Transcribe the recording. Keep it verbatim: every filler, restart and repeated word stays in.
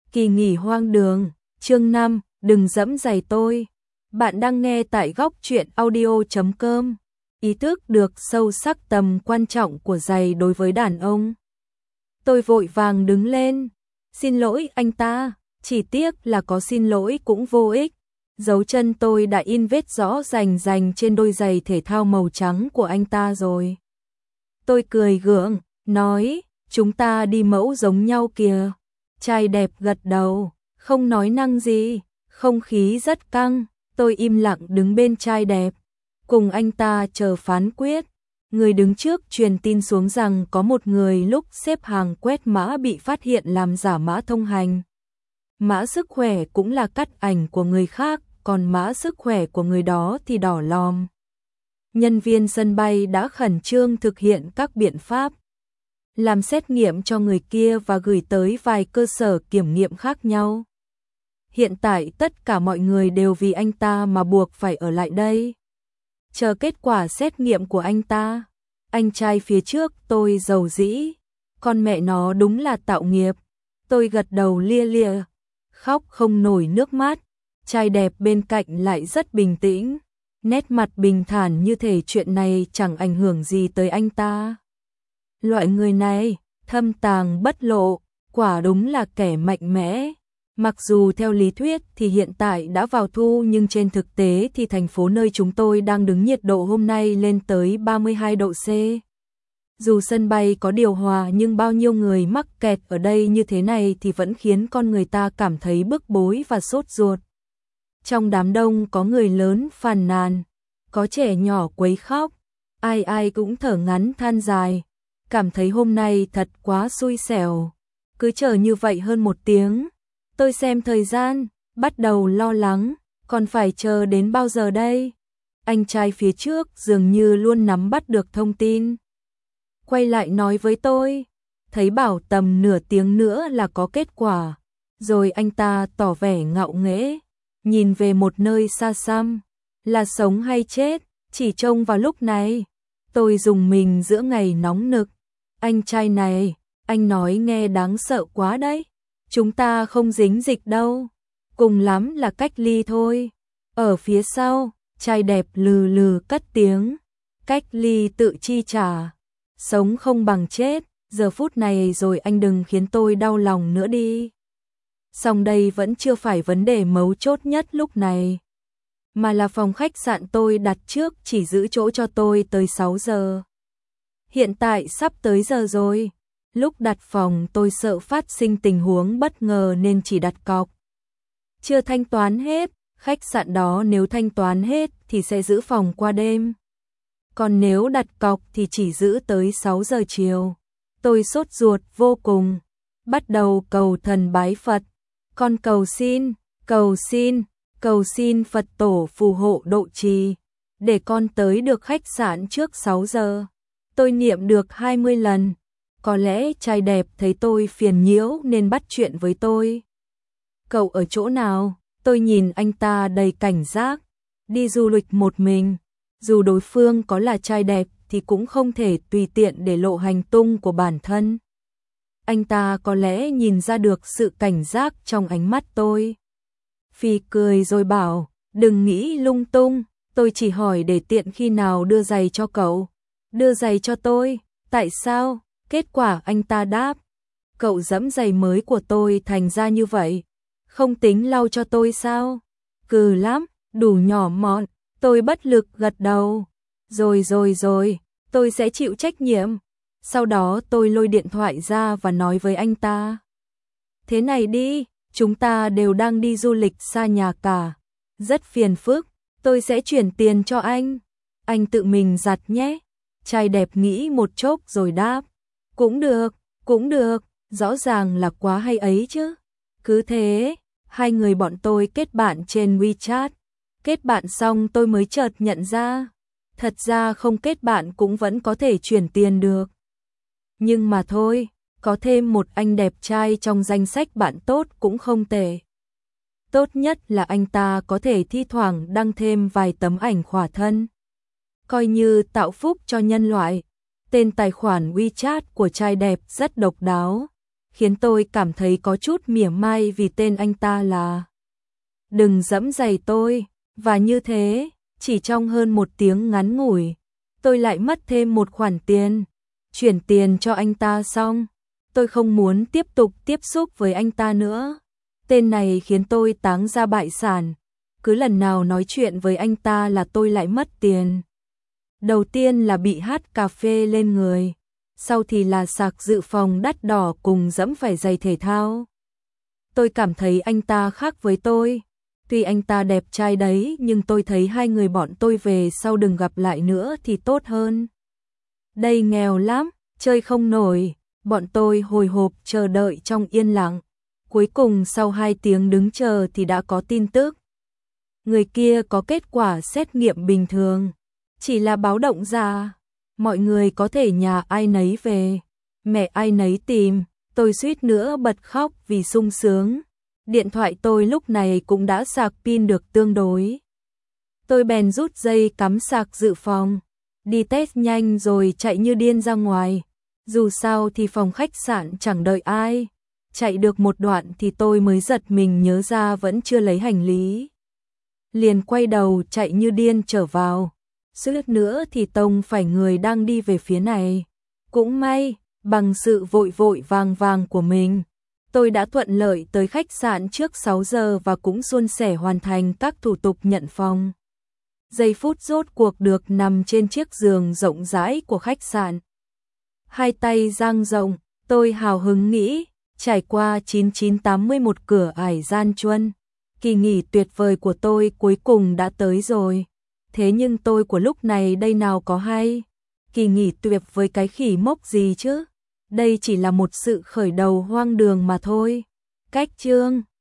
Kỳ nghỉ hoang đường, chương năm, đừng dẫm giày tôi. Bạn đang nghe tại góc truyện audio chấm com. Ý thức được sâu sắc tầm quan trọng của giày đối với đàn ông. Tôi vội vàng đứng lên. Xin lỗi anh ta, chỉ tiếc là có xin lỗi cũng vô ích. Dấu chân tôi đã in vết rõ rành rành trên đôi giày thể thao màu trắng của anh ta rồi. Tôi cười gượng, nói, chúng ta đi mẫu giống nhau kìa. Trai đẹp gật đầu, không nói năng gì, không khí rất căng, tôi im lặng đứng bên trai đẹp, cùng anh ta chờ phán quyết. Người đứng trước truyền tin xuống rằng có một người lúc xếp hàng quét mã bị phát hiện làm giả mã thông hành. Mã sức khỏe cũng là cắt ảnh của người khác, còn mã sức khỏe của người đó thì đỏ lòm. Nhân viên sân bay đã khẩn trương thực hiện các biện pháp, làm xét nghiệm cho người kia và gửi tới vài cơ sở kiểm nghiệm khác nhau. Hiện tại tất cả mọi người đều vì anh ta mà buộc phải ở lại đây, chờ kết quả xét nghiệm của anh ta. Anh trai phía trước tôi dầu dĩ, con mẹ nó đúng là tạo nghiệp. Tôi gật đầu lia lịa, khóc không nổi nước mắt. Trai đẹp bên cạnh lại rất bình tĩnh, nét mặt bình thản như thể chuyện này chẳng ảnh hưởng gì tới anh ta. Loại người này, thâm tàng bất lộ, quả đúng là kẻ mạnh mẽ. Mặc dù theo lý thuyết thì hiện tại đã vào thu, nhưng trên thực tế thì thành phố nơi chúng tôi đang đứng nhiệt độ hôm nay lên tới ba mươi hai độ C. Dù sân bay có điều hòa nhưng bao nhiêu người mắc kẹt ở đây như thế này thì vẫn khiến con người ta cảm thấy bức bối và sốt ruột. Trong đám đông có người lớn phàn nàn, có trẻ nhỏ quấy khóc, ai ai cũng thở ngắn than dài, cảm thấy hôm nay thật quá xui xẻo. Cứ chờ như vậy hơn một tiếng, tôi xem thời gian, bắt đầu lo lắng, còn phải chờ đến bao giờ đây? Anh trai phía trước dường như luôn nắm bắt được thông tin, quay lại nói với tôi, thấy bảo tầm nửa tiếng nữa là có kết quả. Rồi anh ta tỏ vẻ ngạo nghễ, nhìn về một nơi xa xăm, là sống hay chết, chỉ trông vào lúc này. Tôi rùng mình giữa ngày nóng nực. Anh trai này, anh nói nghe đáng sợ quá đấy. Chúng ta không dính dịch đâu, cùng lắm là cách ly thôi. Ở phía sau, trai đẹp lừ lừ cất tiếng, cách ly tự chi trả, sống không bằng chết. Giờ phút này rồi anh đừng khiến tôi đau lòng nữa đi. Song đây vẫn chưa phải vấn đề mấu chốt nhất lúc này, mà là phòng khách sạn tôi đặt trước chỉ giữ chỗ cho tôi tới sáu giờ. Hiện tại sắp tới giờ rồi. Lúc đặt phòng tôi sợ phát sinh tình huống bất ngờ nên chỉ đặt cọc. Chưa thanh toán hết, khách sạn đó nếu thanh toán hết thì sẽ giữ phòng qua đêm. Còn nếu đặt cọc thì chỉ giữ tới sáu giờ chiều. Tôi sốt ruột vô cùng, bắt đầu cầu thần bái Phật. Con cầu xin, cầu xin, cầu xin Phật tổ phù hộ độ trì, để con tới được khách sạn trước sáu giờ. Tôi niệm được hai mươi lần. Có lẽ trai đẹp thấy tôi phiền nhiễu nên bắt chuyện với tôi. Cậu ở chỗ nào? Tôi nhìn anh ta đầy cảnh giác. Đi du lịch một mình, dù đối phương có là trai đẹp thì cũng không thể tùy tiện để lộ hành tung của bản thân. Anh ta có lẽ nhìn ra được sự cảnh giác trong ánh mắt tôi. Phì cười rồi bảo, đừng nghĩ lung tung, tôi chỉ hỏi để tiện khi nào đưa giày cho cậu. Đưa giày cho tôi, tại sao? Kết quả anh ta đáp, cậu dẫm giày mới của tôi thành ra như vậy, không tính lau cho tôi sao? Cừ lắm, đủ nhỏ mọn. Tôi bất lực gật đầu. Rồi rồi rồi, tôi sẽ chịu trách nhiệm. Sau đó tôi lôi điện thoại ra và nói với anh ta, thế này đi, chúng ta đều đang đi du lịch xa nhà cả, rất phiền phức, tôi sẽ chuyển tiền cho anh, anh tự mình giặt nhé. Trai đẹp nghĩ một chốc rồi đáp, cũng được, cũng được, rõ ràng là quá hay ấy chứ. Cứ thế, hai người bọn tôi kết bạn trên WeChat. Kết bạn xong tôi mới chợt nhận ra, thật ra không kết bạn cũng vẫn có thể chuyển tiền được. Nhưng mà thôi, có thêm một anh đẹp trai trong danh sách bạn tốt cũng không tệ. Tốt nhất là anh ta có thể thi thoảng đăng thêm vài tấm ảnh khỏa thân, coi như tạo phúc cho nhân loại. Tên tài khoản WeChat của trai đẹp rất độc đáo, khiến tôi cảm thấy có chút mỉa mai vì tên anh ta là Đừng Dẫm Giày Tôi, và như thế, chỉ trong hơn một tiếng ngắn ngủi, tôi lại mất thêm một khoản tiền. Chuyển tiền cho anh ta xong, tôi không muốn tiếp tục tiếp xúc với anh ta nữa. Tên này khiến tôi táng ra bại sản, cứ lần nào nói chuyện với anh ta là tôi lại mất tiền. Đầu tiên là bị hát cà phê lên người, sau thì là sạc dự phòng đắt đỏ cùng dẫm phải giày thể thao. Tôi cảm thấy anh ta khác với tôi. Tuy anh ta đẹp trai đấy nhưng tôi thấy hai người bọn tôi về sau đừng gặp lại nữa thì tốt hơn. Đây nghèo lắm, chơi không nổi, bọn tôi hồi hộp chờ đợi trong yên lặng. Cuối cùng sau hai tiếng đứng chờ thì đã có tin tức. Người kia có kết quả xét nghiệm bình thường, chỉ là báo động ra. Mọi người có thể nhà ai nấy về, mẹ ai nấy tìm, tôi suýt nữa bật khóc vì sung sướng. Điện thoại tôi lúc này cũng đã sạc pin được tương đối. Tôi bèn rút dây cắm sạc dự phòng, đi test nhanh rồi chạy như điên ra ngoài. Dù sao thì phòng khách sạn chẳng đợi ai. Chạy được một đoạn thì tôi mới giật mình nhớ ra vẫn chưa lấy hành lý. Liền quay đầu chạy như điên trở vào. Suýt nữa thì tông phải người đang đi về phía này. Cũng may, bằng sự vội vội vàng vàng của mình, tôi đã thuận lợi tới khách sạn trước sáu giờ và cũng suôn sẻ hoàn thành các thủ tục nhận phòng. Giây phút rốt cuộc được nằm trên chiếc giường rộng rãi của khách sạn. Hai tay dang rộng, tôi hào hứng nghĩ, trải qua chín chín tám mươi một cửa ải gian truân, kỳ nghỉ tuyệt vời của tôi cuối cùng đã tới rồi. Thế nhưng tôi của lúc này đây nào có hay, kỳ nghỉ tuyệt với cái khỉ mốc gì chứ? Đây chỉ là một sự khởi đầu hoang đường mà thôi. Cách chương